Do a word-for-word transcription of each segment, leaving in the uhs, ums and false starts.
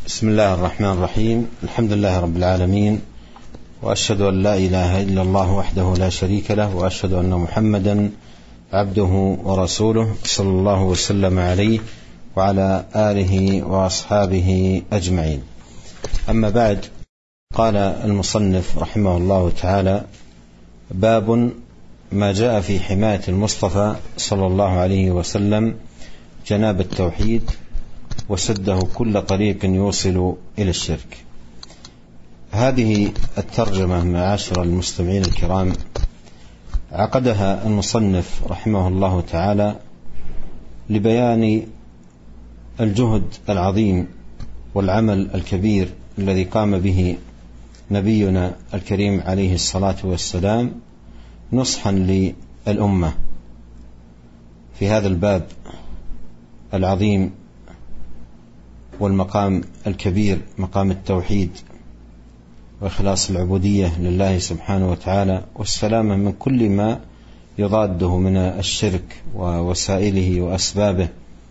بسم الله الرحمن الرحيم. الحمد لله رب العالمين، وأشهد أن لا إله إلا الله وحده لا شريك له، وأشهد أن محمدا عبده ورسوله صلى الله وسلم عليه وعلى آله وأصحابه أجمعين. أما بعد، قال المصنف رحمه الله تعالى: باب ما جاء في حماية المصطفى صلى الله عليه وسلم جناب التوحيد وسده كل طريق يوصل إلى الشرك. هذه الترجمة معاشر المستمعين الكرام عقدها المصنف رحمه الله تعالى لبيان الجهد العظيم والعمل الكبير الذي قام به نبينا الكريم عليه الصلاة والسلام نصحا للأمة في هذا الباب العظيم والمقام الكبير، مقام التوحيد وإخلاص العبودية لله سبحانه وتعالى، والسلامة من كل ما يضاده من الشرك ووسائله وأسبابه.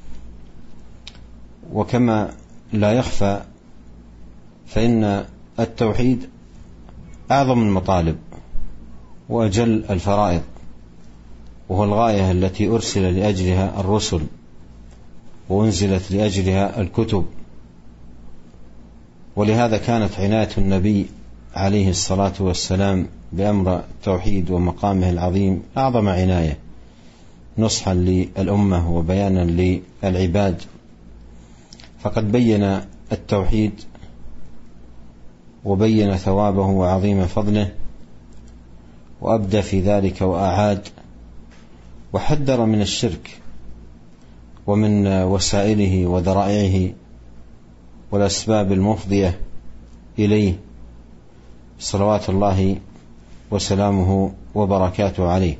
وكما لا يخفى فإن التوحيد أعظم المطالب وأجل الفرائض، وهو الغاية التي أرسل لأجلها الرسل وأنزلت لأجلها الكتب. ولهذا كانت عناية النبي عليه الصلاة والسلام بأمر التوحيد ومقامه العظيم أعظم عناية، نصحا للأمة وبيانا للعباد. فقد بين التوحيد وبين ثوابه وعظيم فضله، وأبدى في ذلك وأعاد، وحذر من الشرك ومن وسائله وذرائعه والأسباب المفضية إليه صلوات الله وسلامه وبركاته عليه.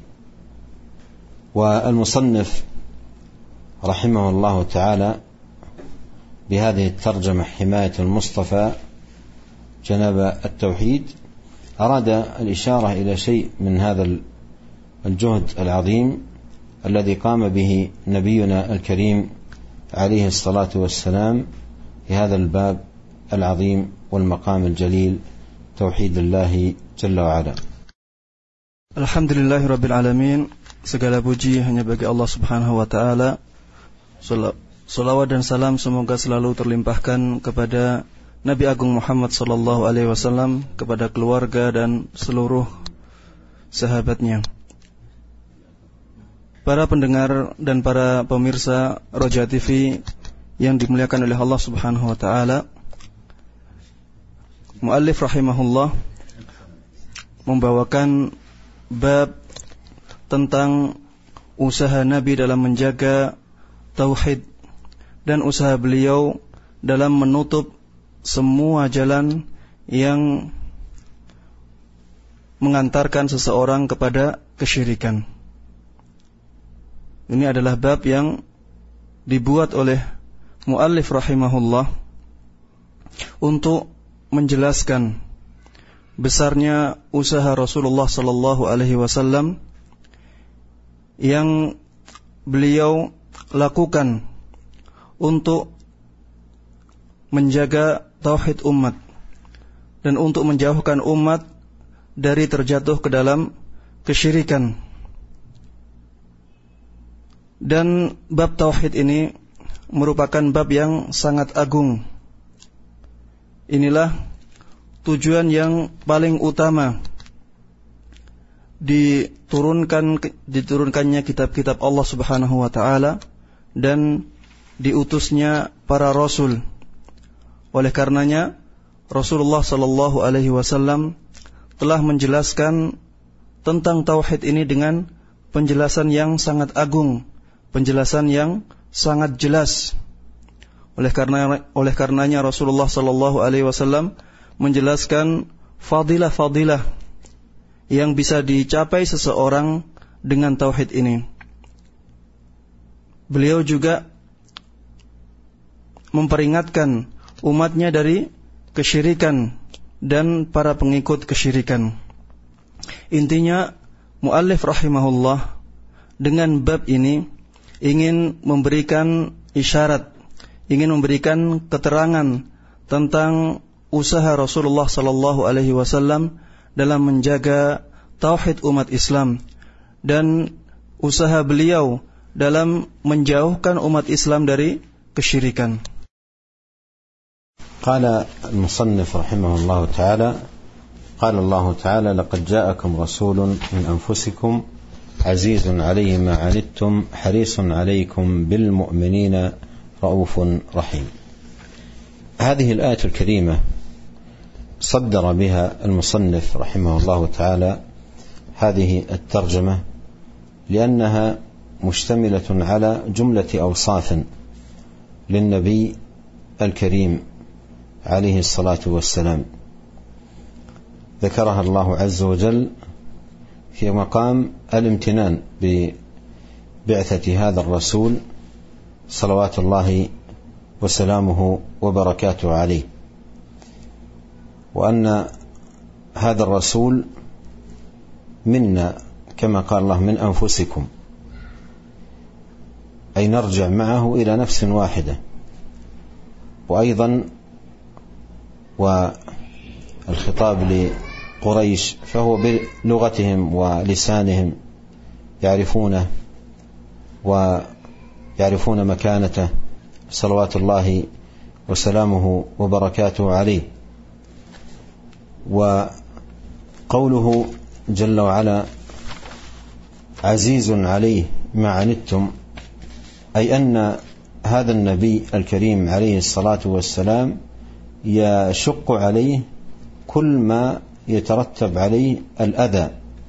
والمصنف رحمه الله تعالى بهذه الترجمة حماية المصطفى جناب التوحيد أراد الإشارة إلى شيء من هذا الجهد العظيم الذي قام به نبينا الكريم عليه الصلاة والسلام في هذا الباب العظيم والمقام الجليل، توحيد الله جل وعلا. Alhamdulillahirrabbilalamin. Segala puji hanya bagi Allah subhanahu wa ta'ala. Salawat dan salam semoga selalu terlimpahkan kepada Nabi Agung Muhammad sallallahu alaihi wasallam, kepada keluarga dan seluruh sahabatnya. Para pendengar dan para pemirsa Roja T V yang dimuliakan oleh Allah subhanahu wa ta'ala, Muallif rahimahullah membawakan bab tentang usaha Nabi dalam menjaga tauhid dan usaha beliau dalam menutup semua jalan yang mengantarkan seseorang kepada kesyirikan. Ini adalah bab yang dibuat oleh Muallif rahimahullah untuk menjelaskan besarnya usaha Rasulullah sallallahu alaihi wasallam yang beliau lakukan untuk menjaga tauhid umat dan untuk menjauhkan umat dari terjatuh ke dalam kesyirikan. Dan bab tauhid ini merupakan bab yang sangat agung. Inilah tujuan yang paling utama diturunkan diturunkannya kitab-kitab Allah Subhanahu wa taala dan diutusnya para rasul. Oleh karenanya Rasulullah sallallahu alaihi wasallam telah menjelaskan tentang tauhid ini dengan penjelasan yang sangat agung, penjelasan yang sangat jelas. Oleh karena oleh karenanya Rasulullah sallallahu alaihi wasallam menjelaskan fadilah-fadilah yang bisa dicapai seseorang dengan tauhid ini. Beliau juga memperingatkan umatnya dari kesyirikan dan para pengikut kesyirikan. Intinya Muallif rahimahullah dengan bab ini ingin memberikan isyarat, ingin memberikan keterangan tentang usaha Rasulullah sallallahu alaihi wasallam dalam menjaga tauhid umat Islam dan usaha beliau dalam menjauhkan umat Islam dari kesyirikan. قال المصنف رحمه الله تعالى قال الله تعالى لقد جاءكم رسول من أنفسكم عزيز عليه ما عنتم حريص عليكم بالمؤمنين رؤوف رحيم. هذه الآية الكريمة صدر بها المصنف رحمه الله تعالى هذه الترجمة لأنها مشتملة على جملة أوصاف للنبي الكريم عليه الصلاة والسلام ذكرها الله عز وجل في مقام الامتنان ببعثة هذا الرسول صلوات الله وسلامه وبركاته عليه، وأن هذا الرسول منا كما قال الله من أنفسكم، أي نرجع معه إلى نفس واحدة. وأيضا والخطاب لقريش فهو بلغتهم ولسانهم يعرفونه ويعرفون مكانته صلوات الله وسلامه وبركاته عليه. وقوله جل وعلا عزيز عليه ما عنتم، أي أن هذا النبي الكريم عليه الصلاة والسلام يشق عليه كل ما يترتب عليه الأذى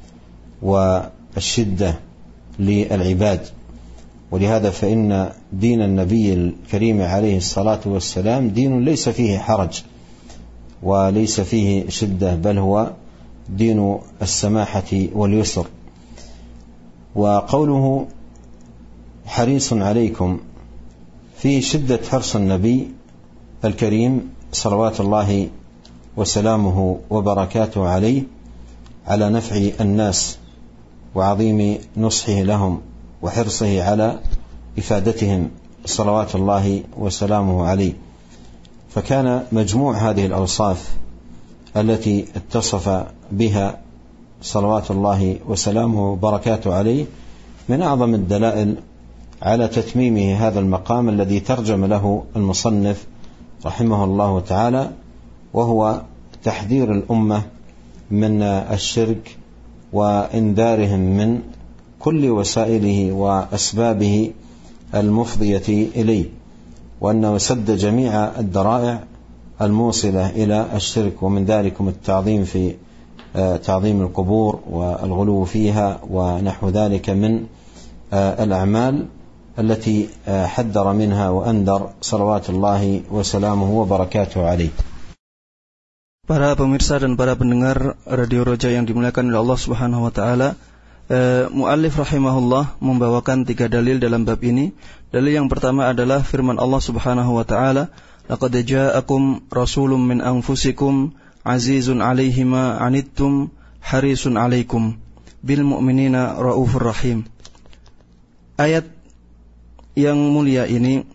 والشدة للعباد، ولهذا فإن دين النبي الكريم عليه الصلاة والسلام دين ليس فيه حرج وليس فيه شدة، بل هو دين السماحة واليسر. وقوله حريص عليكم فيه شدة حرص النبي الكريم صلوات الله وسلامه وبركاته عليه على نفع الناس وعظيم نصحه لهم وحرصه على إفادتهم صلوات الله وسلامه عليه. فكان مجموع هذه الأوصاف التي اتصف بها صلوات الله وسلامه وبركاته عليه من أعظم الدلائل على تتميمه هذا المقام الذي ترجم له المصنف رحمه الله تعالى، وهو تحذير الأمة من الشرك وإنذارهم من كل وسائله وأسبابه المفضية إليه، وأنه سد جميع الذرائع الموصلة إلى الشرك، ومن ذلكم التعظيم في تعظيم القبور والغلو فيها ونحو ذلك من الأعمال التي حذر منها وأنذر صلوات الله وسلامه وبركاته عليه. Para pemirsa dan para pendengar Radio Roja yang dimuliakan oleh Allah Subhanahu wa taala, eh, muallif rahimahullah membawakan tiga dalil dalam bab ini. Dalil yang pertama adalah firman Allah Subhanahu wa taala, laqad ja'akum rasulun min anfusikum azizun 'alaihi ma 'anittum harisun 'alaikum bil mu'minina raufur rahim. Ayat yang mulia ini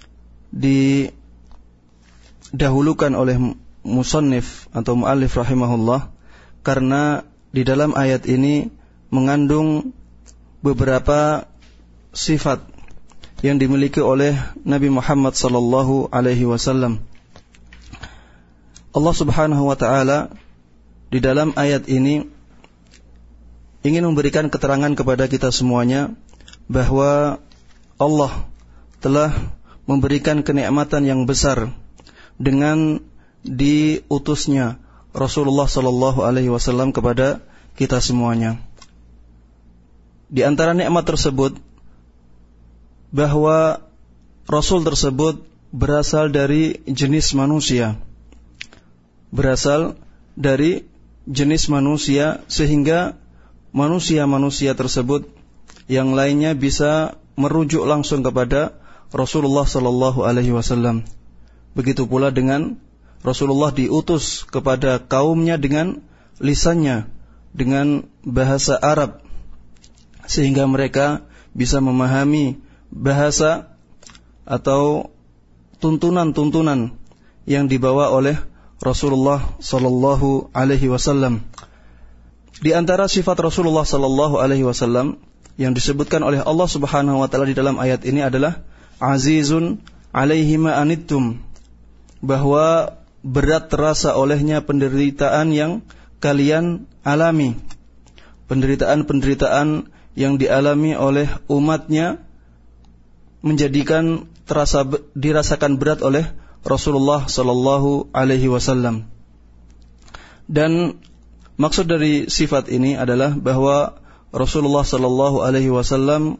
didahulukan oleh musannif atau muallif rahimahullah karena di dalam ayat ini mengandung beberapa sifat yang dimiliki oleh Nabi Muhammad sallallahu alaihi wasallam. Allah Subhanahu wa taala di dalam ayat ini ingin memberikan keterangan kepada kita semuanya bahwa Allah telah memberikan kenikmatan yang besar dengan diutusnya Rasulullah sallallahu alaihi wasallam kepada kita semuanya. Di antara nikmat tersebut bahwa Rasul tersebut berasal dari jenis manusia. Berasal dari jenis manusia sehingga manusia-manusia tersebut yang lainnya bisa merujuk langsung kepada Rasulullah sallallahu alaihi wasallam. Begitu pula dengan Rasulullah diutus kepada kaumnya dengan lisannya, dengan bahasa Arab, sehingga mereka bisa memahami bahasa atau tuntunan-tuntunan yang dibawa oleh Rasulullah sallallahu alaihi wasallam. Di antara sifat Rasulullah sallallahu alaihi wasallam yang disebutkan oleh Allah Subhanahu wa taala di dalam ayat ini adalah azizun alaihi ma anittum, bahwa berat terasa olehnya penderitaan yang kalian alami. Penderitaan-penderitaan yang dialami oleh umatnya menjadikan terasa dirasakan berat oleh Rasulullah sallallahu alaihi wasallam. Dan maksud dari sifat ini adalah bahwa Rasulullah sallallahu alaihi wasallam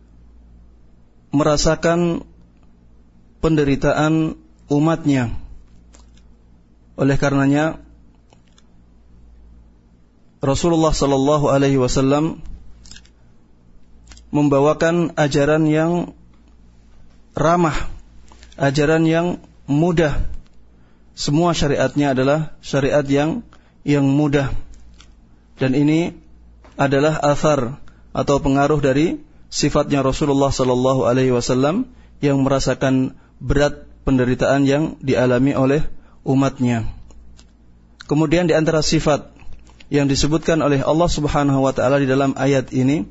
merasakan penderitaan umatnya. Oleh karenanya Rasulullah sallallahu alaihi wasallam membawakan ajaran yang ramah, ajaran yang mudah. Semua syariatnya adalah syariat yang yang mudah. Dan ini adalah athar atau pengaruh dari sifatnya Rasulullah sallallahu alaihi wasallam yang merasakan berat penderitaan yang dialami oleh umatnya. Kemudian di antara sifat yang disebutkan oleh Allah Subhanahu wa taala di dalam ayat ini,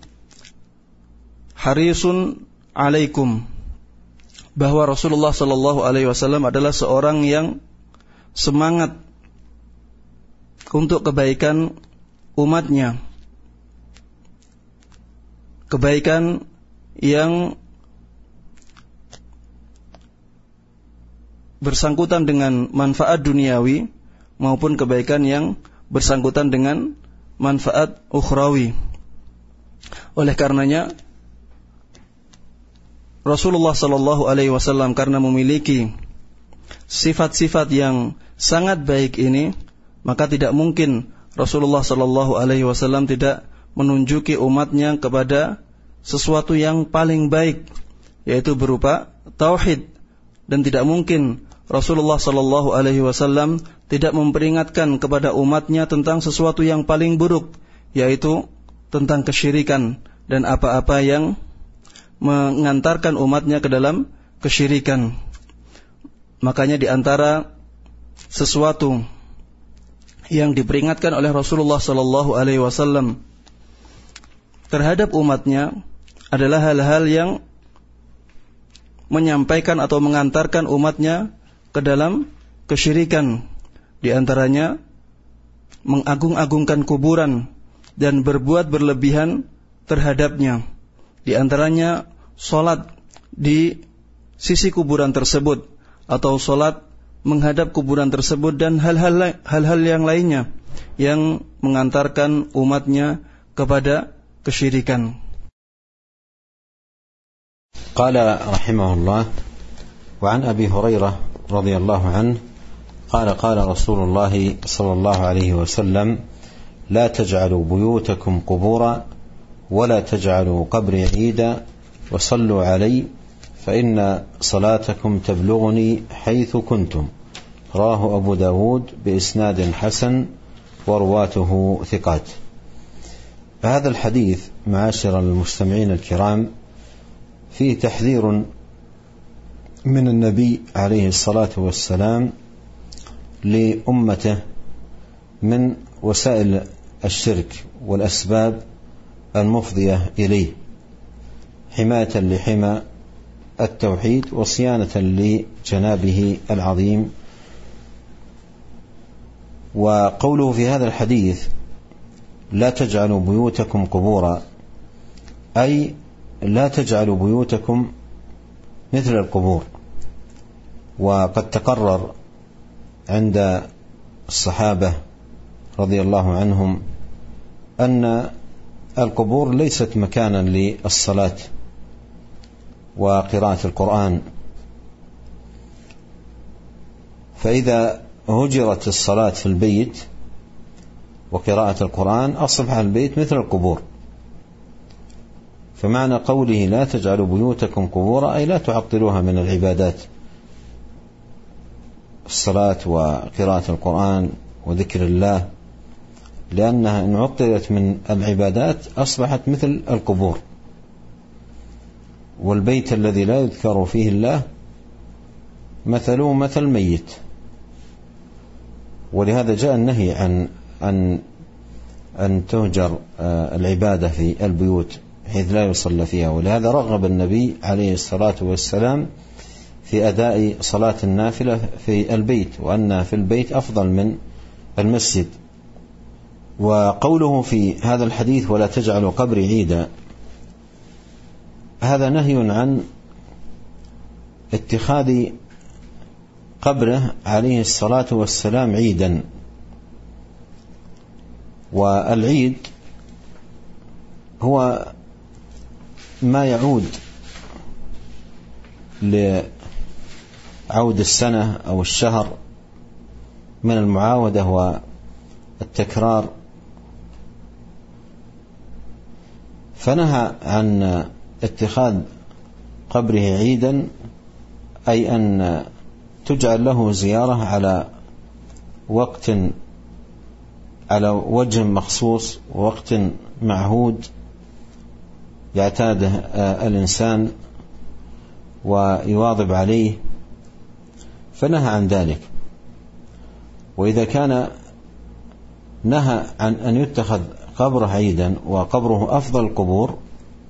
harisun alaikum, bahwa Rasulullah sallallahu alaihi wasallam adalah seorang yang semangat untuk kebaikan umatnya. Kebaikan yang bersangkutan dengan manfaat duniawi maupun kebaikan yang bersangkutan dengan manfaat ukhrawi. Oleh karenanya Rasulullah sallallahu alaihi wasallam karena memiliki sifat-sifat yang sangat baik ini, maka tidak mungkin Rasulullah sallallahu alaihi wasallam tidak menunjuki umatnya kepada sesuatu yang paling baik, yaitu berupa tauhid. Dan tidak mungkin Rasulullah sallallahu alaihi wasallam tidak memperingatkan kepada umatnya tentang sesuatu yang paling buruk, yaitu tentang kesyirikan dan apa-apa yang mengantarkan umatnya ke dalam kesyirikan. Makanya di antara sesuatu yang diperingatkan oleh Rasulullah sallallahu alaihi wasallam terhadap umatnya adalah hal-hal yang menyampaikan atau mengantarkan umatnya ke dalam kesyirikan. Di antaranya mengagung-agungkan kuburan dan berbuat berlebihan terhadapnya. Di antaranya salat di sisi kuburan tersebut atau salat menghadap kuburan tersebut dan hal-hal hal-hal yang lainnya yang mengantarkan umatnya kepada kesyirikan. Qala rahimahullah wa an Abi Hurairah radhiyallahu anhu qala qala Rasulullah sallallahu alaihi wasallam la taj'alu buyutakum qubura wa la taj'alu qabri 'ida wa sallu 'alayya fa inna salatakum tablughuni haythu kuntum. Rawahu Abu Dawud bi isnadin hasan wa ruwatuhu thiqat. هذا الحديث معاشر المستمعين الكرام فيه تحذير من النبي عليه الصلاة والسلام لأمته من وسائل الشرك والأسباب المفضية إليه، حماية لحمى التوحيد وصيانة لجنابه العظيم. وقوله في هذا الحديث لا تجعلوا بيوتكم قبورا، أي لا تجعلوا بيوتكم مثل القبور. وقد تقرر عند الصحابة رضي الله عنهم أن القبور ليست مكانا للصلاة وقراءة القرآن، فإذا هجرت الصلاة في البيت وقراءة القرآن أصبح البيت مثل القبور. فمعنى قوله لا تجعلوا بيوتكم قبورا أي لا تعطلوها من العبادات، الصلاة وقراءة القرآن وذكر الله، لأنها إن عطلت من العبادات أصبحت مثل القبور. والبيت الذي لا يذكر فيه الله مثله مثل ميت ولهذا جاء النهي عن أن أن تهجر العبادة في البيوت حيث لا يصلى فيها. ولهذا رغب النبي عليه الصلاة والسلام في أداء صلاة النافلة في البيت، وأنها في البيت أفضل من المسجد. وقوله في هذا الحديث ولا تجعلوا قبري عيدا، هذا نهي عن اتخاذ قبره عليه الصلاة والسلام عيدا. والعيد هو ما يعود لعود السنة أو الشهر من المعاودة والتكرار، فنهى عن اتخاذ قبره عيدا، أي أن تجعل له زيارة على وقت، على وجه مخصوص ووقت معهود يعتاده الإنسان ويواظب عليه، فنهى عن ذلك. وإذا كان نهى عن أن يتخذ قبره عيدا وقبره أفضل القبور،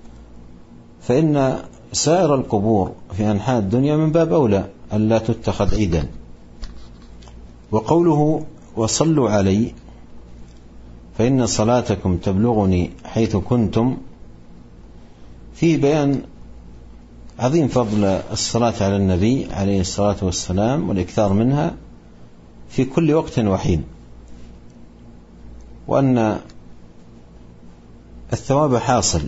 فإن سائر القبور في أنحاء الدنيا من باب أولى أن لا تتخذ عيدا. وقوله وصلوا علي فإن صلاتكم تبلغني حيث كنتم، في بيان عظيم فضل الصلاة على النبي عليه الصلاة والسلام والإكثار منها في كل وقت وحين، وأن الثواب حاصل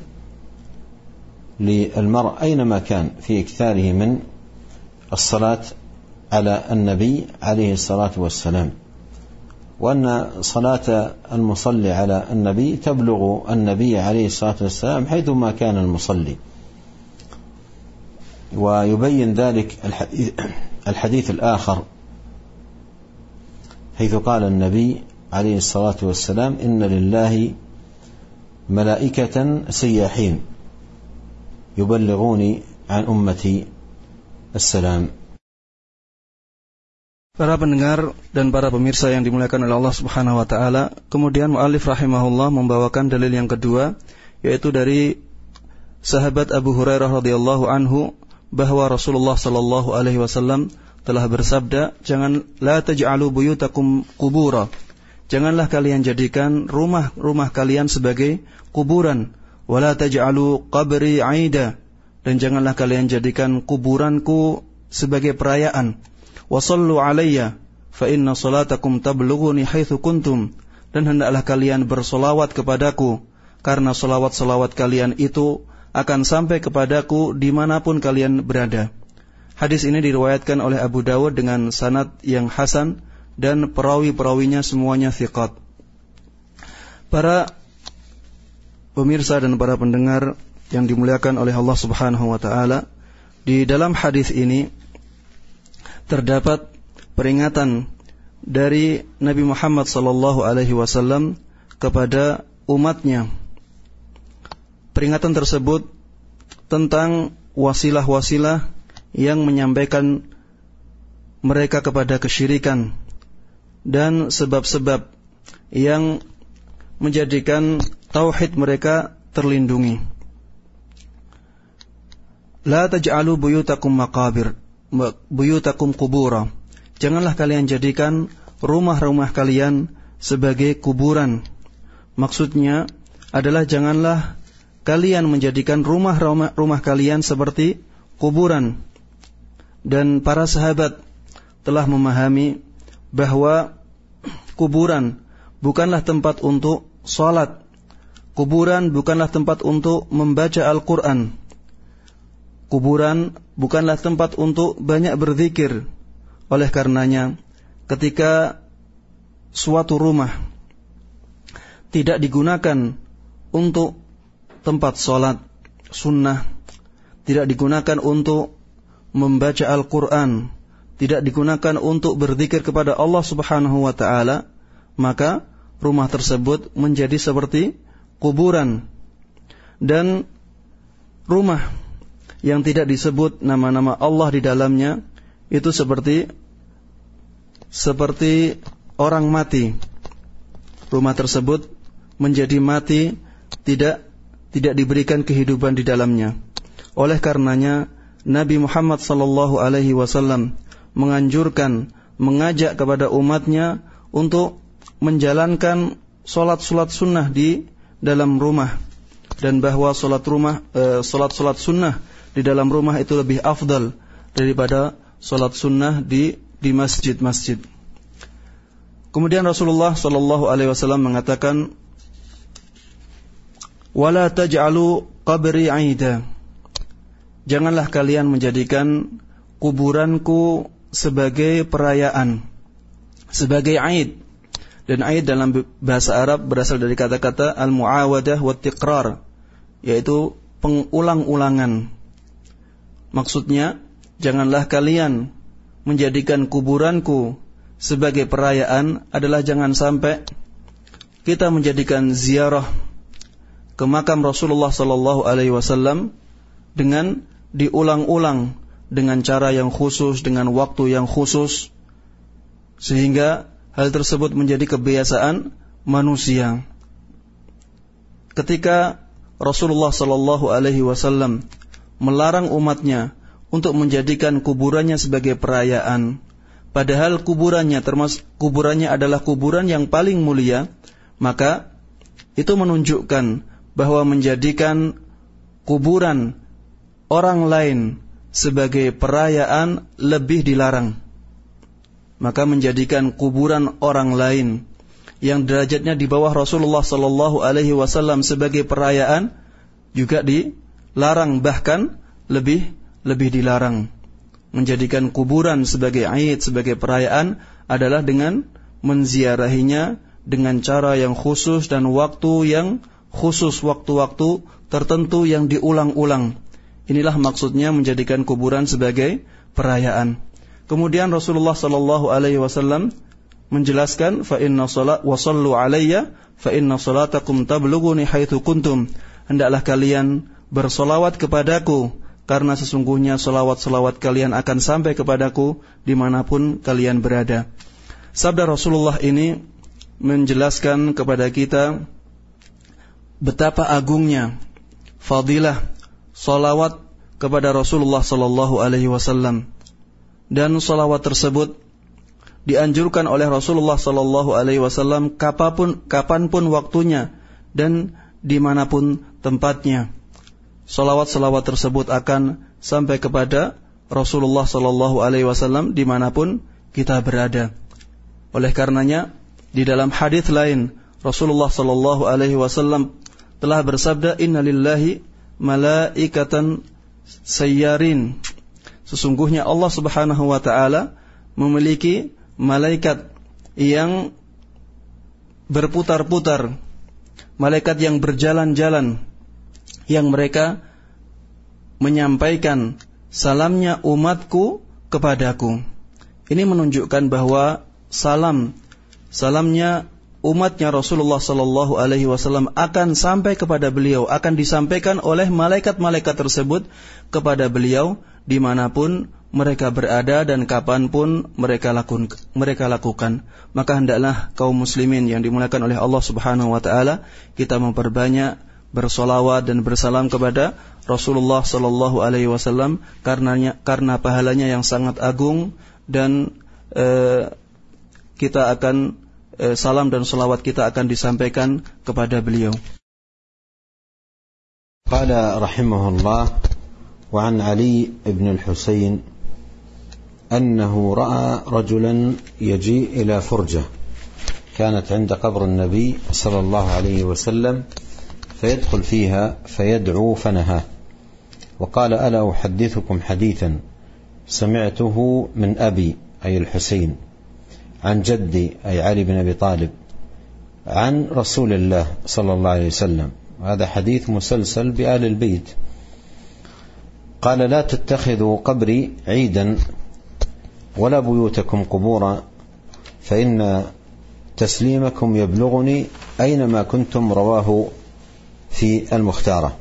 للمرء أينما كان في إكثاره من الصلاة على النبي عليه الصلاة والسلام، وأن صلاة المصلي على النبي تبلغ النبي عليه الصلاة والسلام حيثما كان المصلي. ويبين ذلك الحديث, الحديث الآخر حيث قال النبي عليه الصلاة والسلام إن لله ملائكة سياحين يبلغوني عن أمتي السلام. Para pendengar dan para pemirsa yang dimuliakan oleh Allah Subhanahu wa taala, kemudian muallif rahimahullah membawakan dalil yang kedua, yaitu dari sahabat Abu Hurairah radhiyallahu anhu bahwa Rasulullah sallallahu alaihi wasallam telah bersabda, "Jangan la taj'alu buyutakum qubura." Janganlah kalian jadikan rumah-rumah kalian sebagai kuburan. "Wala taj'alu qabri 'aida." Dan janganlah kalian jadikan kuburanku sebagai perayaan. "Wasallu alayya fa inna salatakum tablughuni haitsu kuntum." Dan hendaklah kalian bersolawat kepadaku, karena solawat-solawat kalian itu akan sampai kepadaku dimanapun kalian berada. Hadis ini diriwayatkan oleh Abu Dawud dengan sanad yang hasan dan perawi-perawinya semuanya thiqat. Para pemirsa dan para pendengar yang dimuliakan oleh Allah Subhanahu wa taala, di dalam hadis ini terdapat peringatan dari Nabi Muhammad sallallahu alaihi wasallam kepada umatnya. Peringatan tersebut tentang wasilah-wasilah yang menyampaikan mereka kepada kesyirikan dan sebab-sebab yang menjadikan tauhid mereka terlindungi. La taj'alu buyutakum maqabir buyutakum kubura. Janganlah kalian jadikan rumah-rumah kalian sebagai kuburan. Maksudnya adalah janganlah kalian menjadikan rumah-rumah rumah kalian seperti kuburan. Dan para sahabat telah memahami bahwa kuburan bukanlah tempat untuk salat. Kuburan bukanlah tempat untuk membaca Al-Quran. Kuburan bukanlah tempat untuk banyak berzikir. Oleh karenanya, ketika suatu rumah tidak digunakan untuk tempat sholat sunnah, tidak digunakan untuk membaca Al-Quran, tidak digunakan untuk berzikir kepada Allah Subhanahu wa ta'ala, maka rumah tersebut menjadi seperti kuburan. Dan rumah yang tidak disebut nama-nama Allah di dalamnya itu seperti seperti orang mati, rumah tersebut menjadi mati, tidak tidak diberikan kehidupan di dalamnya. Oleh karenanya Nabi Muhammad sallallahu alaihi wasallam menganjurkan, mengajak kepada umatnya untuk menjalankan salat-salat sunnah di dalam rumah, dan bahwa salat rumah eh, salat-salat sunnah di dalam rumah itu lebih afdal daripada salat sunnah di di masjid-masjid. Kemudian Rasulullah sallallahu alaihi wasallam mengatakan, "Wala taj'alu qabri 'aida." Janganlah kalian menjadikan kuburanku sebagai perayaan, sebagai 'aid. Dan 'aid dalam bahasa Arab berasal dari kata-kata al-mu'awadah wa tiqrar, yaitu pengulang-ulangan. Maksudnya, janganlah kalian menjadikan kuburanku sebagai perayaan adalah jangan sampai kita menjadikan ziarah ke makam Rasulullah sallallahu alaihi wasallam dengan diulang-ulang dengan cara yang khusus, dengan waktu yang khusus, sehingga hal tersebut menjadi kebiasaan manusia. Ketika Rasulullah sallallahu alaihi wasallam melarang umatnya untuk menjadikan kuburannya sebagai perayaan, padahal kuburannya termasuk kuburannya adalah kuburan yang paling mulia, maka itu menunjukkan bahwa menjadikan kuburan orang lain sebagai perayaan lebih dilarang. Maka menjadikan kuburan orang lain yang derajatnya di bawah Rasulullah sallallahu alaihi wasallam sebagai perayaan juga dilarang, bahkan lebih lebih dilarang. Menjadikan kuburan sebagai aid, sebagai perayaan adalah dengan menziarahinya dengan cara yang khusus dan waktu yang khusus, waktu-waktu tertentu yang diulang-ulang. Inilah maksudnya menjadikan kuburan sebagai perayaan. Kemudian Rasulullah sallallahu alaihi wasallam menjelaskan, fa inna salat wa sallu alayya fa inna salatakum tablughuni haitsu kuntum. Hendaklah kalian bersolawat kepadaku, karena sesungguhnya salawat-salawat kalian akan sampai kepadaku dimanapun kalian berada. Sabda Rasulullah ini menjelaskan kepada kita betapa agungnya fadilah salawat kepada Rasulullah sallallahu alaihi wasallam, dan salawat tersebut dianjurkan oleh Rasulullah sallallahu alaihi wasallam kapanpun kapanpun waktunya dan dimanapun tempatnya. Salawat-salawat tersebut akan sampai kepada Rasulullah sallallahu alaihi wasallam dimanapun kita berada. Oleh karenanya, di dalam hadis lain Rasulullah sallallahu alaihi wasallam telah bersabda, "Inna lillahi malaikatan sayyarin." Sesungguhnya Allah Subhanahu wa taala memiliki malaikat yang berputar-putar, malaikat yang berjalan-jalan, yang mereka menyampaikan salamnya umatku kepadaku. Ini menunjukkan bahwa salam salamnya umatnya Rasulullah sallallahu alaihi wasallam akan sampai kepada beliau, akan disampaikan oleh malaikat-malaikat tersebut kepada beliau dimanapun mereka berada dan kapanpun mereka lakukan, mereka lakukan. Maka hendaklah kaum muslimin yang dimuliakan oleh Allah Subhanahu wa taala kita memperbanyak bersolawat dan bersalam kepada Rasulullah sallallahu alaihi wasallam, karenanya karena pahalanya yang sangat agung, dan eh, kita akan eh, salam dan solawat kita akan disampaikan kepada beliau. Qala rahimahullah wa an Ali ibn al-Husayn annahu ra'a rajulan yaji ila furjah kanat 'inda qabr an-nabi sallallahu alaihi wasallam فيدخل فيها فيدعو فنهاه وقال ألا أحدثكم حديثا سمعته من أبي أي الحسين عن جدي أي علي بن أبي طالب عن رسول الله صلى الله عليه وسلم. هذا حديث مسلسل بآل البيت. قال لا تتخذوا قبري عيدا ولا بيوتكم قبورا فإن تسليمكم يبلغني أينما كنتم. رواه في المختارة.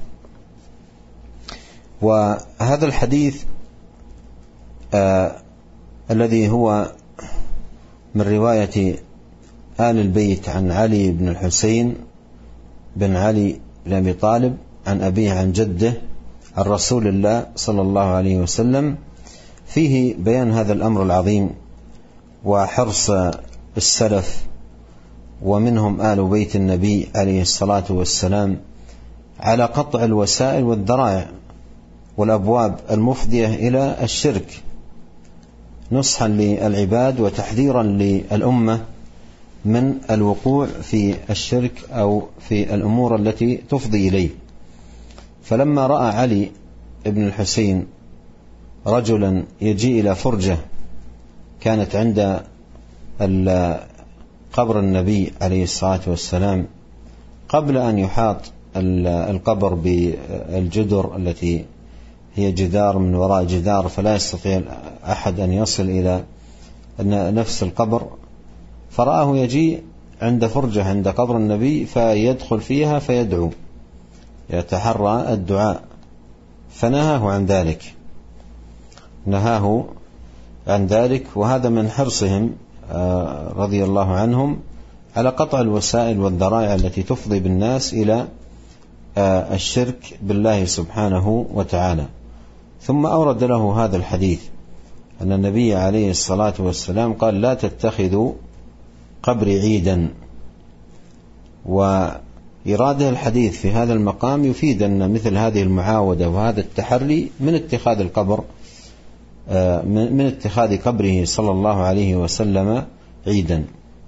وهذا الحديث آه الذي هو من رواية آل البيت عن علي بن الحسين بن علي بن أبي طالب عن أبيه عن جده عن رسول الله صلى الله عليه وسلم فيه بيان هذا الأمر العظيم وحرص السلف ومنهم آل بيت النبي عليه الصلاة والسلام على قطع الوسائل والذرائع والأبواب المفضية إلى الشرك نصحا للعباد وتحذيرا للأمة من الوقوع في الشرك أو في الأمور التي تفضي إليه. فلما رأى علي بن الحسين رجلا يجيء إلى فرجة كانت عند قبر النبي عليه الصلاة والسلام قبل أن يحاط القبر بالجدر التي هي جدار من وراء جدار فلا يستطيع أحد أن يصل إلى نفس القبر، فرآه يجيء عند فرجة عند قبر النبي فيدخل فيها فيدعو يتحرى الدعاء، فنهاه عن ذلك نهاه عن ذلك وهذا من حرصهم رضي الله عنهم على قطع الوسائل والذرائع التي تفضي بالناس إلى الشرك بالله سبحانه وتعالى. ثم أورد له هذا الحديث أن النبي عليه الصلاة والسلام قال لا تتخذوا قبري عيدا، وإراده الحديث في هذا المقام يفيد أن مثل هذه المعاودة وهذا التحري من اتخاذ القبر من اتخاذ قبره صلى الله عليه وسلم عيدا.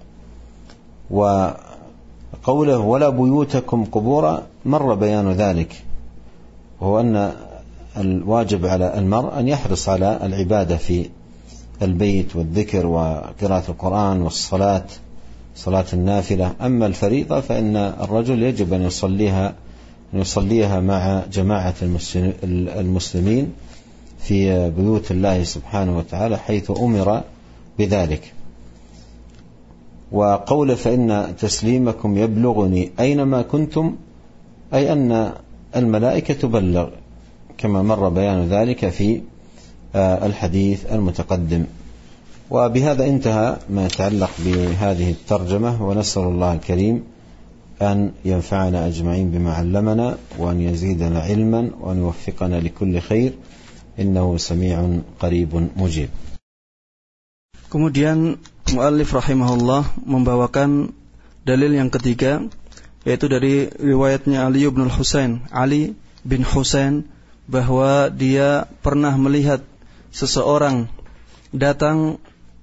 وقوله ولا بيوتكم قبورا مر بيان ذلك، وهو أن الواجب على المرء أن يحرص على العبادة في البيت والذكر وقراءة القرآن والصلاة صلاة النافلة. أما الفريضة فإن الرجل يجب أن يصليها أن يصليها مع جماعة المسلمين في بيوت الله سبحانه وتعالى حيث أمر بذلك. وقول فإن تسليمكم يبلغني أينما كنتم أي أن الملائكة تبلغ كما مر بيان ذلك في الحديث المتقدم. وبهذا انتهى ما يتعلق بهذه الترجمة، ونسأل الله الكريم أن ينفعنا أجمعين بما علمنا وأن يزيدنا علما وأن يوفقنا لكل خير إنه سميع قريب مجيب. Kemudian muallif rahimahullah membawakan dalil yang ketiga, yaitu dari riwayatnya Ali bin Husain, Ali bin Husain, bahwa dia pernah melihat seseorang datang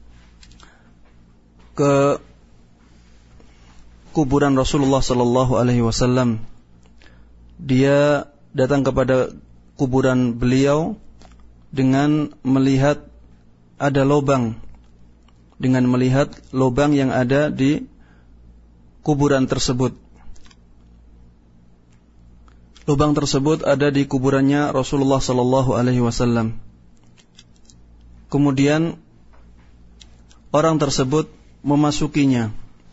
ke kuburan Rasulullah sallallahu alaihi wasallam. Dia datang kepada kuburan beliau dengan melihat ada lubang, dengan melihat lubang yang ada di kuburan tersebut. Lubang tersebut ada di kuburannya Rasulullah sallallahu alaihi wasallam. Kemudian orang tersebut memasukinya,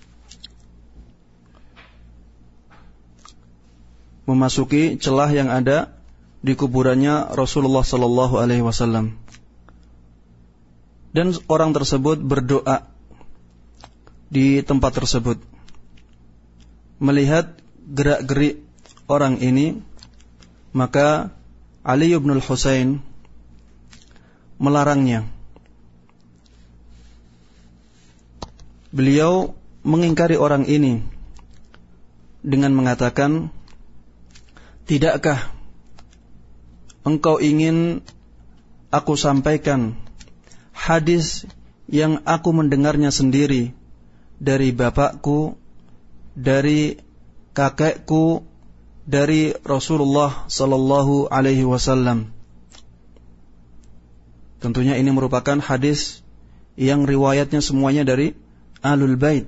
memasuki celah yang ada di kuburannya Rasulullah sallallahu alaihi wasallam. Dan orang tersebut berdoa di tempat tersebut. Melihat gerak-gerik orang ini, maka Ali bin Husain melarangnya. Beliau mengingkari orang ini dengan mengatakan, "Tidakkah engkau ingin aku sampaikan hadis yang aku mendengarnya sendiri dari bapakku, dari kakekku, dari Rasulullah sallallahu alaihi wasallam?" Tentunya ini merupakan hadis yang riwayatnya semuanya dari Ahlul Bait,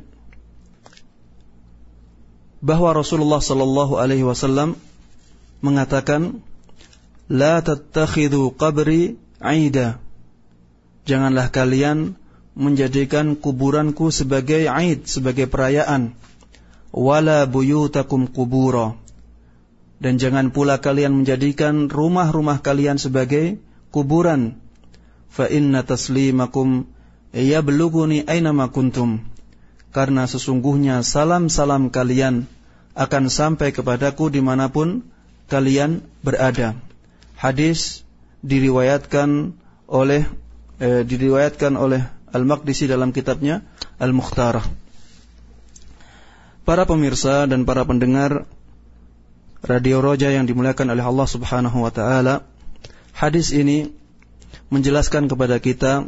bahwa Rasulullah sallallahu alaihi wasallam mengatakan, "La tattakhidhu qabri 'aida." Janganlah kalian menjadikan kuburanku sebagai 'aid, sebagai perayaan. Wala buyutakum qubura. Dan jangan pula kalian menjadikan rumah-rumah kalian sebagai kuburan. Fa inna taslimakum yablughuni aynama kuntum. karena sesungguhnya salam-salam kalian akan sampai kepadaku dimanapun kalian berada. Hadis diriwayatkan oleh eh, diriwayatkan oleh Al-Maqdisi dalam kitabnya Al-Mukhtarah. Para pemirsa dan para pendengar Radio Roja yang dimuliakan oleh Allah Subhanahu wa taala, hadis ini menjelaskan kepada kita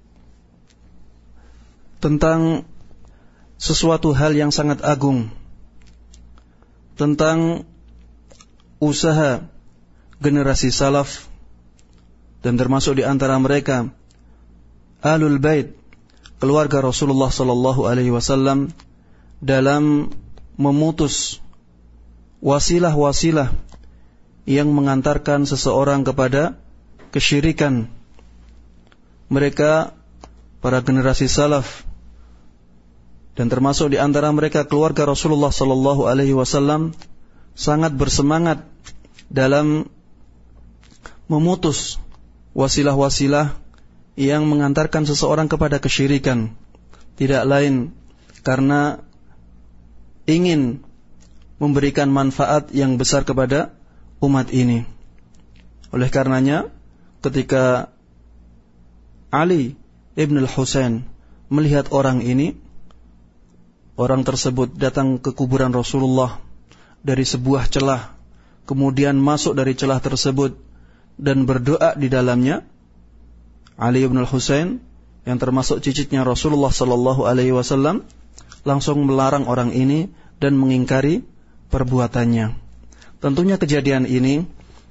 tentang sesuatu hal yang sangat agung, tentang usaha generasi salaf, dan termasuk di antara mereka Ahlul Bait, keluarga Rasulullah sallallahu alaihi wasallam, dalam memutus wasilah-wasilah yang mengantarkan seseorang kepada kesyirikan. Mereka para generasi salaf, dan termasuk di antara mereka keluarga Rasulullah sallallahu alaihi wasallam, sangat bersemangat dalam memutus wasilah-wasilah yang mengantarkan seseorang kepada kesyirikan. Tidak lain karena ingin memberikan manfaat yang besar kepada umat ini. Oleh karenanya, ketika Ali ibn al-Husain melihat orang ini, orang tersebut datang ke kuburan Rasulullah dari sebuah celah, kemudian masuk dari celah tersebut dan berdoa di dalamnya. Ali ibn al-Husain yang termasuk cicitnya Rasulullah sallallahu alaihi wasallam langsung melarang orang ini dan mengingkari perbuatannya. Tentunya kejadian ini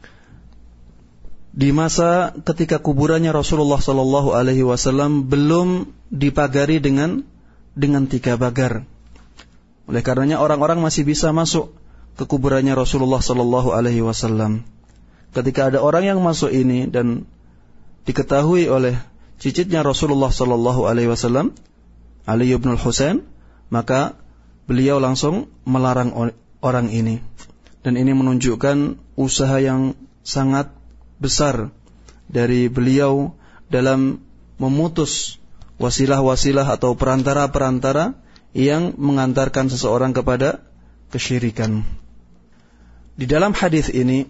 di masa ketika kuburannya Rasulullah sallallahu alaihi wasallam belum dipagari dengan dengan tiga pagar. Oleh karenanya orang-orang masih bisa masuk ke kuburannya Rasulullah sallallahu alaihi wasallam. Ketika ada orang yang masuk ini dan diketahui oleh cicitnya Rasulullah sallallahu alaihi wasallam, Ali bin Al-Husain, maka beliau langsung melarang orang ini. Dan ini menunjukkan usaha yang sangat besar dari beliau dalam memutus wasilah-wasilah atau perantara-perantara yang mengantarkan seseorang kepada kesyirikan. Di dalam hadis ini,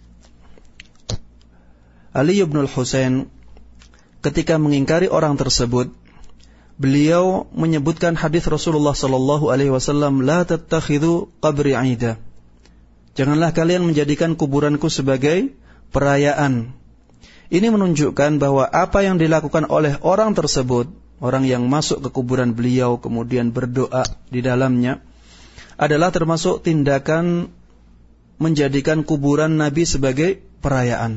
Ali bin Al-Husain ketika mengingkari orang tersebut, beliau menyebutkan hadis Rasulullah sallallahu alaihi wasallam, la tattakhidhu qabri 'ida. Janganlah kalian menjadikan kuburanku sebagai perayaan. Ini menunjukkan bahwa apa yang dilakukan oleh orang tersebut, orang yang masuk ke kuburan beliau kemudian berdoa di dalamnya, adalah termasuk tindakan menjadikan kuburan Nabi sebagai perayaan.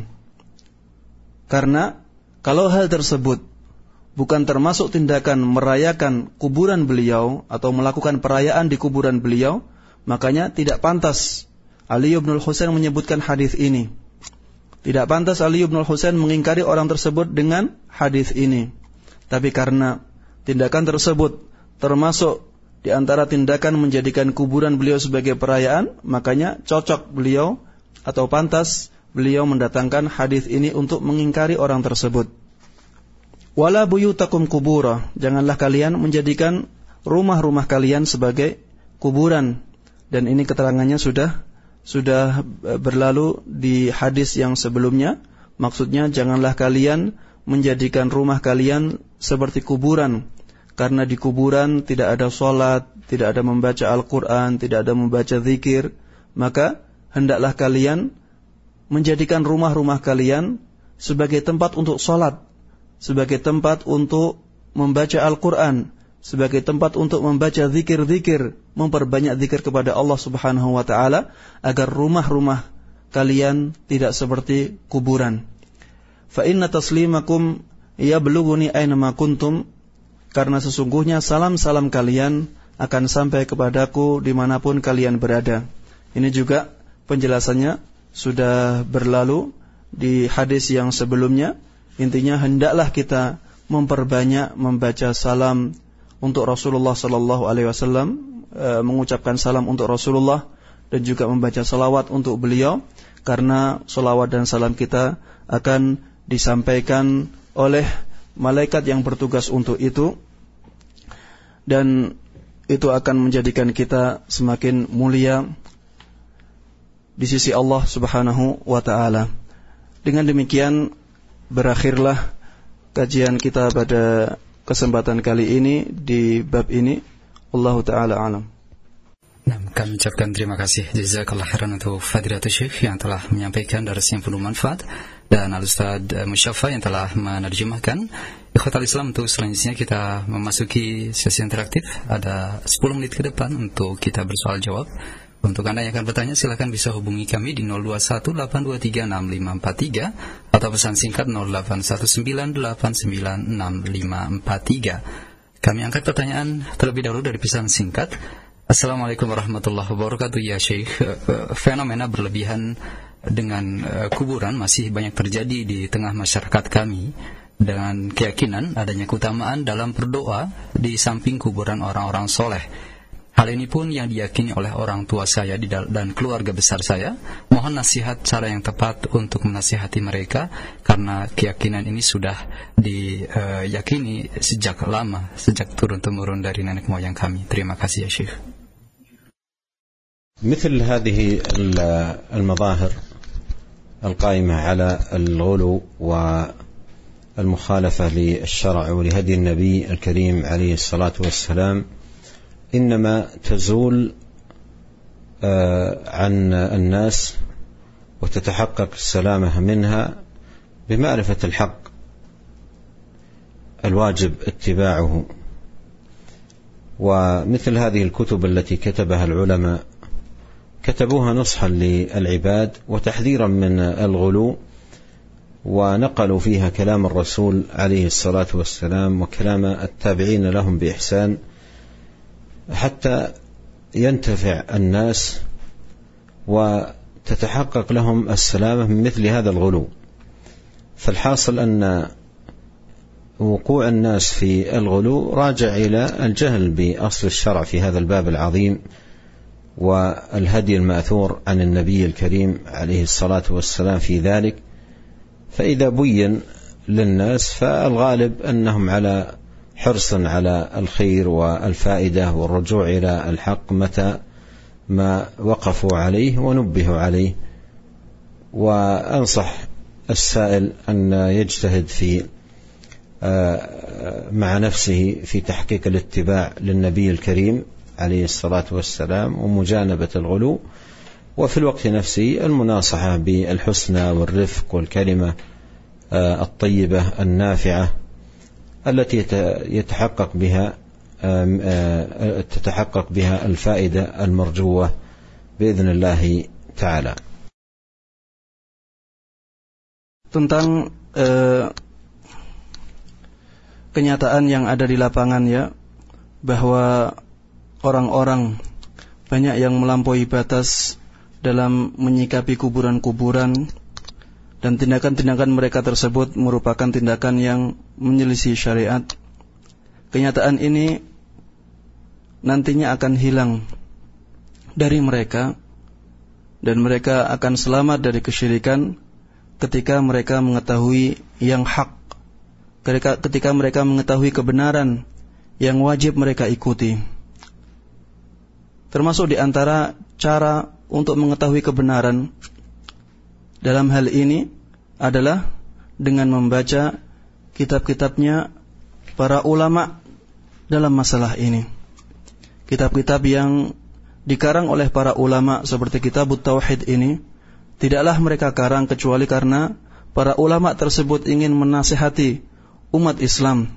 Karena kalau hal tersebut bukan termasuk tindakan merayakan kuburan beliau atau melakukan perayaan di kuburan beliau, makanya tidak pantas Ali bin Al-Husain menyebutkan hadis ini. Tidak pantas Ali bin Al-Husain mengingkari orang tersebut dengan hadis ini. Tapi karena tindakan tersebut termasuk di antara tindakan menjadikan kuburan beliau sebagai perayaan, makanya cocok beliau atau pantas beliau mendatangkan hadis ini untuk mengingkari orang tersebut. Wala buyutakum kubura, janganlah kalian menjadikan rumah-rumah kalian sebagai kuburan. Dan ini keterangannya sudah sudah berlalu di hadis yang sebelumnya. Maksudnya janganlah kalian menjadikan rumah kalian seperti kuburan, karena di kuburan tidak ada sholat, tidak ada membaca Al-Quran, tidak ada membaca zikir. Maka hendaklah kalian menjadikan rumah-rumah kalian sebagai tempat untuk sholat, sebagai tempat untuk membaca Al-Quran, sebagai tempat untuk membaca zikir-zikir, memperbanyak zikir kepada Allah Subhanahu wa taala, agar rumah-rumah kalian tidak seperti kuburan. Fa inna taslimakum yablughuni aina ma kuntum, karena sesungguhnya salam-salam kalian akan sampai kepadaku dimanapun kalian berada. Ini juga penjelasannya sudah berlalu di hadis yang sebelumnya. Intinya hendaklah kita memperbanyak membaca salam untuk Rasulullah sallallahu alaihi wasallam, e, mengucapkan salam untuk Rasulullah dan juga membaca salawat untuk beliau, karena salawat dan salam kita akan disampaikan oleh malaikat yang bertugas untuk itu. Dan itu akan menjadikan kita semakin mulia di sisi Allah Subhanahu wa taala. Dengan demikian berakhirlah kajian kita pada kesempatan kali ini di bab ini. Allahu taala alam. Nah, kami ucapkan terima kasih jazakallah khairan untuk Fadilatul Syekh yang telah menyampaikan darah yang penuh manfaat, dan Al-Ustaz Musyaffa yang telah menerjemahkan. Ikhwatal Islam, untuk selanjutnya kita memasuki sesi interaktif. Ada sepuluh menit ke depan untuk kita bersoal jawab. Untuk Anda yang akan bertanya, silakan bisa hubungi kami di nol dua satu delapan dua tiga enam lima empat tiga atau pesan singkat nol delapan satu sembilan delapan sembilan enam lima empat tiga. Kami angkat pertanyaan terlebih dahulu dari pesan singkat. Assalamualaikum warahmatullahi wabarakatuh. Ya Syekh, fenomena berlebihan dengan kuburan masih banyak terjadi di tengah masyarakat kami, dengan keyakinan adanya keutamaan dalam berdoa di samping kuburan orang-orang soleh. Hal ini pun yang diyakini oleh orang tua saya dan keluarga besar saya. Mohon nasihat cara yang tepat untuk menasihati mereka, karena keyakinan ini sudah diyakini sejak lama, sejak turun-temurun dari nenek moyang kami. Terima kasih ya Syekh. مثل هذه المظاهر القائمة على الغلو والمخالفة للشرع ولهدي النبي الكريم عليه الصلاة والسلام إنما تزول عن الناس وتتحقق السلامة منها بمعرفة الحق الواجب اتباعه. ومثل هذه الكتب التي كتبها العلماء كتبوها نصحا للعباد وتحذيرا من الغلو، ونقلوا فيها كلام الرسول عليه الصلاة والسلام وكلام التابعين لهم بإحسان حتى ينتفع الناس وتتحقق لهم السلامة من مثل هذا الغلو. فالحاصل أن وقوع الناس في الغلو راجع إلى الجهل بأصل الشرع في هذا الباب العظيم والهدي المأثور عن النبي الكريم عليه الصلاة والسلام في ذلك. فإذا بين للناس فالغالب أنهم على حرص على الخير والفائدة والرجوع إلى الحق متى ما وقفوا عليه ونبهوا عليه. وأنصح السائل أن يجتهد في مع نفسه في تحقيق الاتباع للنبي الكريم عليه الصلاة والسلام ومجانبة الغلو، وفي الوقت نفسه المناصحة بالحسنى والرفق والكلمة الطيبة النافعة التي يتحقق بها تتحقق بها الفائدة المرجوة بإذن الله تعالى. Tentang uh, kenyataan yang ada di lapangan ya, bahwa orang-orang banyak yang melampaui batas dalam menyikapi kuburan-kuburan, dan tindakan-tindakan mereka tersebut merupakan tindakan yang menyelisih syariat. Kenyataan ini nantinya akan hilang dari mereka, dan mereka akan selamat dari kesyirikan ketika mereka mengetahui yang hak, ketika, ketika mereka mengetahui kebenaran yang wajib mereka ikuti. Termasuk di antara cara untuk mengetahui kebenaran dalam hal ini adalah dengan membaca kitab-kitabnya para ulama dalam masalah ini. Kitab-kitab yang dikarang oleh para ulama seperti kitab Tauhid ini, tidaklah mereka karang kecuali karena para ulama tersebut ingin menasihati umat Islam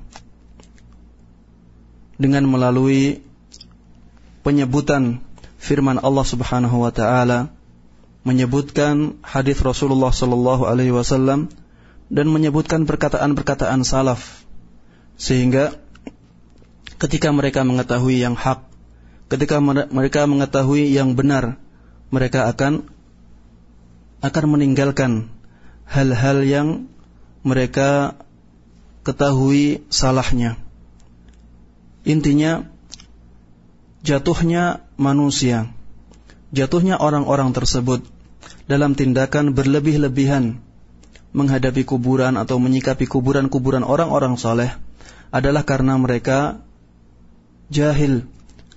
dengan melalui penyebutan firman Allah Subhanahu wa taala, menyebutkan hadis Rasulullah sallallahu alaihi wasallam, dan menyebutkan perkataan-perkataan salaf, sehingga ketika mereka mengetahui yang hak, ketika mereka mengetahui yang benar, mereka akan akan meninggalkan hal-hal yang mereka ketahui salahnya. Intinya, jatuhnya manusia, jatuhnya orang-orang tersebut dalam tindakan berlebih-lebihan menghadapi kuburan atau menyikapi kuburan-kuburan orang-orang saleh adalah karena mereka jahil,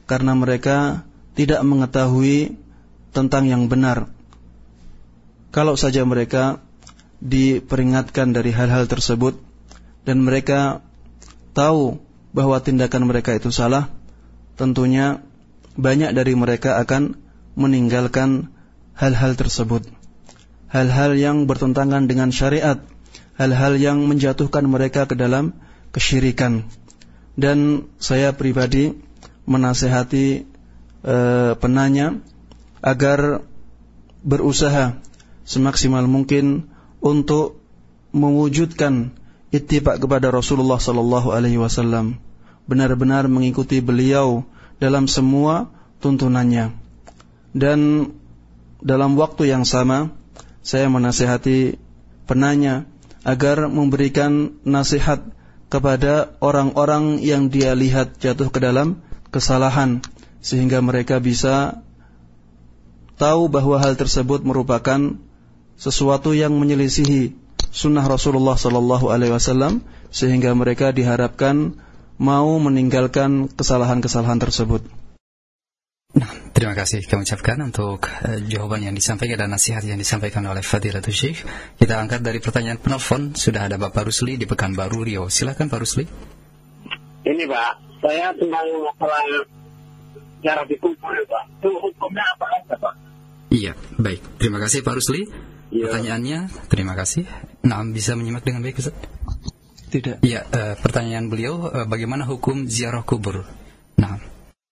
karena mereka tidak mengetahui tentang yang benar. Kalau saja mereka diperingatkan dari hal-hal tersebut dan mereka tahu bahwa tindakan mereka itu salah, tentunya banyak dari mereka akan meninggalkan hal-hal tersebut. Hal-hal yang bertentangan dengan syariat, hal-hal yang menjatuhkan mereka ke dalam kesyirikan. Dan saya pribadi menasihati e, penanya agar berusaha semaksimal mungkin untuk mewujudkan ittiba kepada Rasulullah sallallahu alaihi wasallam, benar-benar mengikuti beliau dalam semua tuntunannya. Dan dalam waktu yang sama saya menasihati penanya agar memberikan nasihat kepada orang-orang yang dia lihat jatuh ke dalam kesalahan, sehingga mereka bisa tahu bahwa hal tersebut merupakan sesuatu yang menyelisihi sunnah Rasulullah sallallahu alaihi wasallam, sehingga mereka diharapkan mau meninggalkan kesalahan-kesalahan tersebut. Nah, terima kasih kami ucapkan untuk uh, jawaban yang disampaikan dan nasihat yang disampaikan oleh Fadilatul Syekh. Kita angkat dari pertanyaan penelpon. Sudah ada Bapak Rusli di Pekanbaru, Riau. Silakan Pak Rusli. Ini Pak, saya tentang masalah jarak dikubur Pak. Itu hukumnya apa aja Pak? Iya, baik. Terima kasih Pak Rusli. Ya. Pertanyaannya, terima kasih. Nah, bisa menyimak dengan baik Ustaz? Tidak. Iya, uh, pertanyaan beliau, uh, bagaimana hukum ziarah kubur? Nah.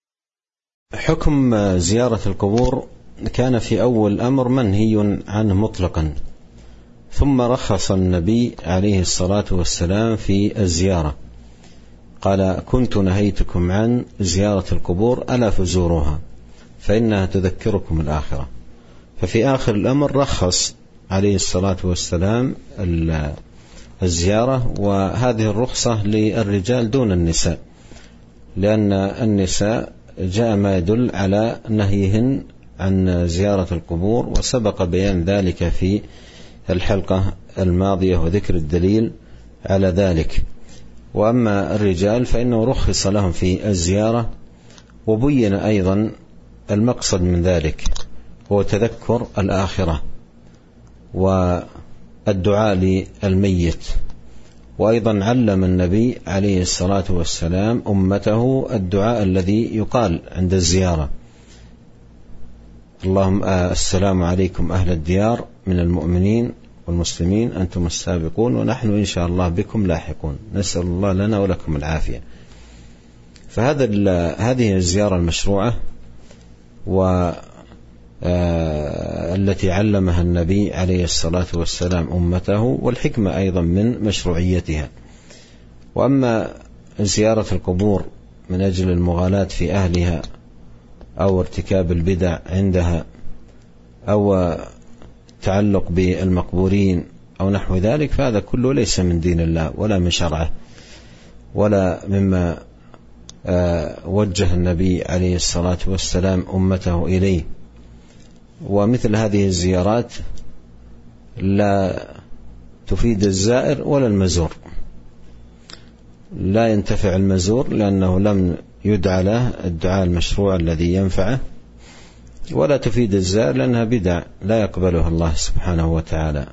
حكم زيارة القبور كان في أول الأمر منهي عنه مطلقا، ثم رخص النبي عليه الصلاة والسلام في الزيارة، قال كنت نهيتكم عن زيارة القبور ألا فزوروها فإنها تذكركم الآخرة. ففي آخر الأمر رخص عليه الصلاة والسلام الزيارة، وهذه الرخصة للرجال دون النساء، لأن النساء جاء ما يدل على نهيهن عن زيارة القبور، وسبق بيان ذلك في الحلقة الماضية وذكر الدليل على ذلك. وأما الرجال فإنه رخص لهم في الزيارة، وبين أيضا المقصد من ذلك هو تذكر الآخرة والدعاء للميت. وأيضا علم النبي عليه الصلاة والسلام أمته الدعاء الذي يقال عند الزيارة: اللهم السلام عليكم أهل الديار من المؤمنين والمسلمين أنتم السابقون ونحن إن شاء الله بكم لاحقون نسأل الله لنا ولكم العافية. فهذا هذه الزيارة المشروعة والتي علمها النبي عليه الصلاة والسلام أمته، والحكمة أيضا من مشروعيتها. وأما زيارة القبور من أجل المغالاة في أهلها أو ارتكاب البدع عندها أو التعلق بالمقبورين أو نحو ذلك، فهذا كله ليس من دين الله ولا من شرعه ولا مما وجه النبي عليه الصلاة والسلام أمته إليه. ومثل هذه الزيارات لا تفيد الزائر ولا المزور، لا ينتفع المزور لأنه لم يدعى له الدعاء المشروع الذي ينفعه، ولا تفيد الزائر لأنها بدع لا يقبلها الله سبحانه وتعالى.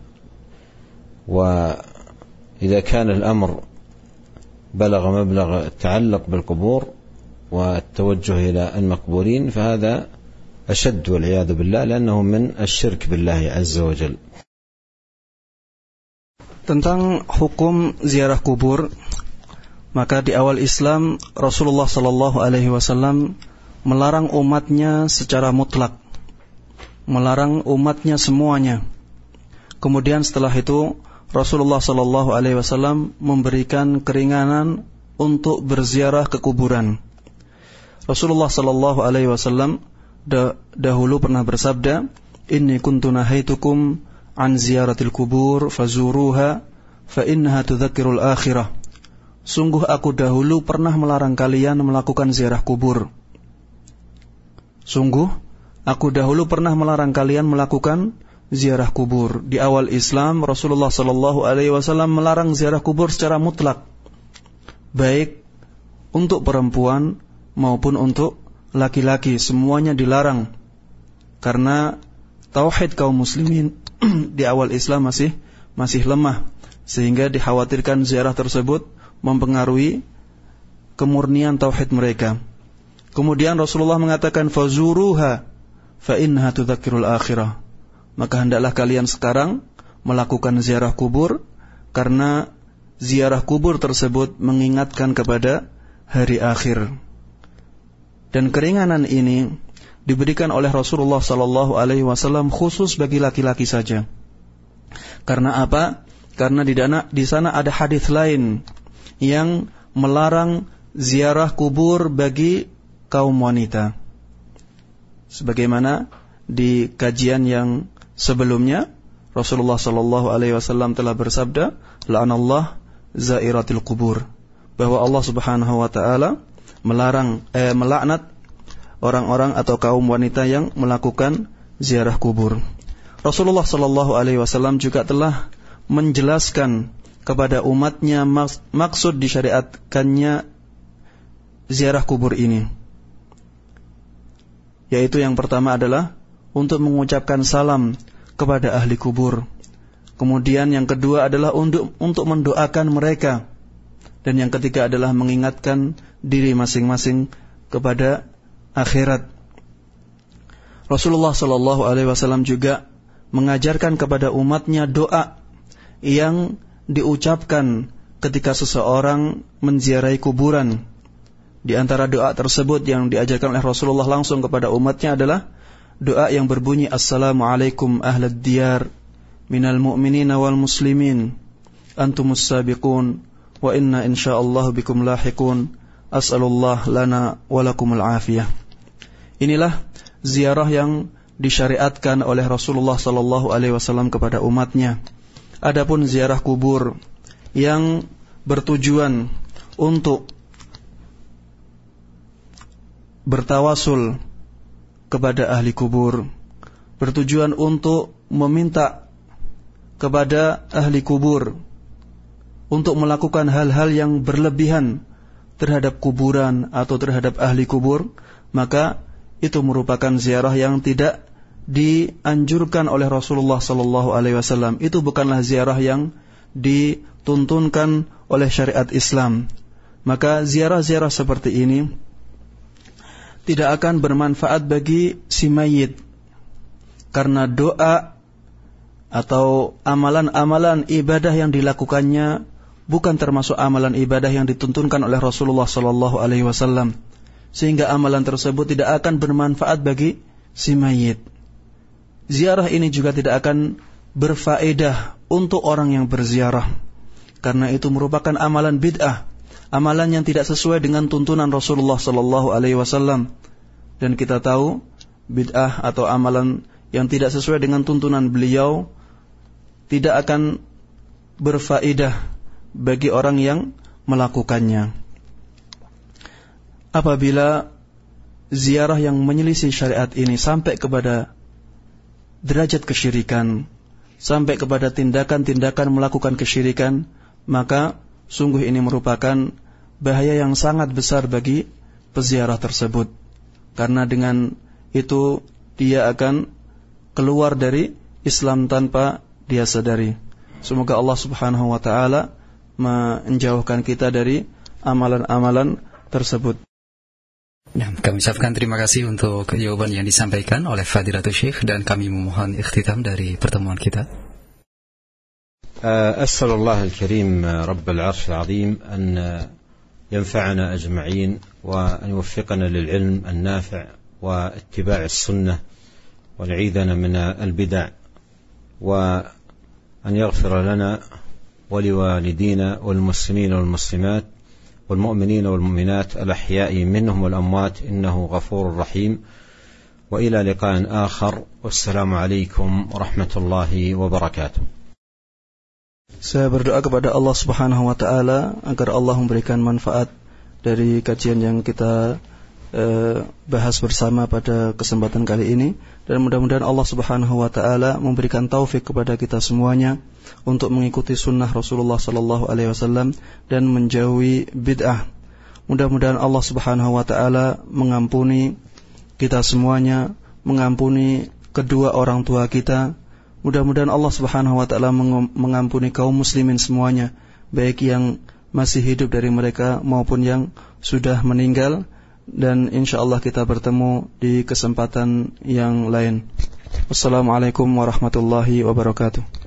وإذا كان الأمر بلغ مبلغ التعلق بالقبور والتوجه إلى المقبورين فهذا أشد والعياذ بالله لأنه من الشرك بالله عز وجل. Tentang hukum ziarah kubur, maka di awal Islam Rasulullah sallallahu alaihi wasallam melarang umatnya secara mutlak, melarang umatnya semuanya. Kemudian setelah itu Rasulullah sallallahu alaihi wasallam memberikan keringanan untuk berziarah ke kuburan. Rasulullah sallallahu alaihi wasallam dahulu pernah bersabda, inni kuntu nahaitukum an ziyaratil kubur fazuruha fa innaha tudzakkirul akhirah. Sungguh aku dahulu pernah melarang kalian melakukan ziarah kubur. Sungguh aku dahulu pernah melarang kalian melakukan ziarah kubur. Di awal Islam Rasulullah sallallahu alaihi wasallam melarang ziarah kubur secara mutlak, baik untuk perempuan maupun untuk laki-laki, semuanya dilarang. Karena tauhid kaum muslimin di awal Islam masih masih lemah, sehingga dikhawatirkan ziarah tersebut mempengaruhi kemurnian tauhid mereka. Kemudian Rasulullah mengatakan fazuruha fa innaha tudzakkirul akhirah. Maka hendaklah kalian sekarang melakukan ziarah kubur, karena ziarah kubur tersebut mengingatkan kepada hari akhir. Dan keringanan ini diberikan oleh Rasulullah sallallahu alaihi wasallam khusus bagi laki-laki saja. Karena apa? Karena di sana, di sana ada hadis lain yang melarang ziarah kubur bagi kaum wanita. Sebagaimana di kajian yang sebelumnya, Rasulullah sallallahu alaihi wasallam telah bersabda, la'anallah zairatil kubur, bahwa Allah Subhanahu wa taala melarang eh, melaknat orang-orang atau kaum wanita yang melakukan ziarah kubur. Rasulullah sallallahu alaihi wasallam juga telah menjelaskan kepada umatnya maks- maksud disyariatkannya ziarah kubur ini. Yaitu yang pertama adalah untuk mengucapkan salam kepada ahli kubur. Kemudian yang kedua adalah untuk untuk mendoakan mereka. Dan yang ketiga adalah mengingatkan diri masing-masing kepada akhirat. Rasulullah sallallahu alaihi wasallam juga mengajarkan kepada umatnya doa yang diucapkan ketika seseorang menziarahi kuburan. Di antara doa tersebut yang diajarkan oleh Rasulullah langsung kepada umatnya adalah doa yang berbunyi Assalamualaikum ahlad diyar minal mu'minina wal muslimin antumus sabiqun wa inna insyaallah bikum lahiqun as'alullah lana walakumul afiyah. Inilah ziarah yang disyariatkan oleh Rasulullah sallallahu alaihi wasallam kepada umatnya. Adapun ziarah kubur yang bertujuan untuk bertawasul kepada ahli kubur, bertujuan untuk meminta kepada ahli kubur untuk melakukan hal-hal yang berlebihan terhadap kuburan atau terhadap ahli kubur, maka itu merupakan ziarah yang tidak dianjurkan oleh Rasulullah sallallahu alaihi wasallam. Itu bukanlah ziarah yang dituntunkan oleh syariat Islam. Maka ziarah-ziarah seperti ini tidak akan bermanfaat bagi si mayit, karena doa atau amalan-amalan ibadah yang dilakukannya bukan termasuk amalan ibadah yang dituntunkan oleh Rasulullah sallallahu alaihi wasallam, sehingga amalan tersebut tidak akan bermanfaat bagi si mayit. Ziarah ini juga tidak akan berfaedah untuk orang yang berziarah, karena itu merupakan amalan bid'ah, amalan yang tidak sesuai dengan tuntunan Rasulullah sallallahu alaihi wasallam. Dan kita tahu bid'ah atau amalan yang tidak sesuai dengan tuntunan beliau tidak akan berfaedah bagi orang yang melakukannya. Apabila ziarah yang menyelisih syariat ini sampai kepada derajat kesyirikan, sampai kepada tindakan-tindakan melakukan kesyirikan, maka sungguh ini merupakan bahaya yang sangat besar bagi peziarah tersebut. Karena dengan itu dia akan keluar dari Islam tanpa dia sadari. Semoga Allah Subhanahu wa taala menjauhkan kita dari amalan-amalan tersebut. Nah, kami ucapkan terima kasih untuk jawaban yang disampaikan oleh Fadilatul Syekh, dan kami memohon ikhtitam dari pertemuan kita. أسأل الله الكريم رب العرش العظيم أن ينفعنا أجمعين وأن يوفقنا للعلم النافع واتباع السنة ونعيذنا من البدع وأن يغفر لنا ولوالدينا والمسلمين والمسلمات والمؤمنين والمؤمنات الأحياء منهم والأموات إنه غفور رحيم وإلى لقاء آخر والسلام عليكم ورحمة الله وبركاته. Saya berdoa kepada Allah Subhanahu wa taala agar Allah memberikan manfaat dari kajian yang kita eh, bahas bersama pada kesempatan kali ini, dan mudah-mudahan Allah Subhanahu wa taala memberikan taufik kepada kita semuanya untuk mengikuti sunnah Rasulullah sallallahu alaihi wasallam dan menjauhi bid'ah. Mudah-mudahan Allah Subhanahu wa taala mengampuni kita semuanya, mengampuni kedua orang tua kita. Mudah-mudahan Allah Subhanahu wa taala mengampuni kaum muslimin semuanya, baik yang masih hidup dari mereka maupun yang sudah meninggal, dan insyaallah kita bertemu di kesempatan yang lain. Wassalamualaikum warahmatullahi wabarakatuh.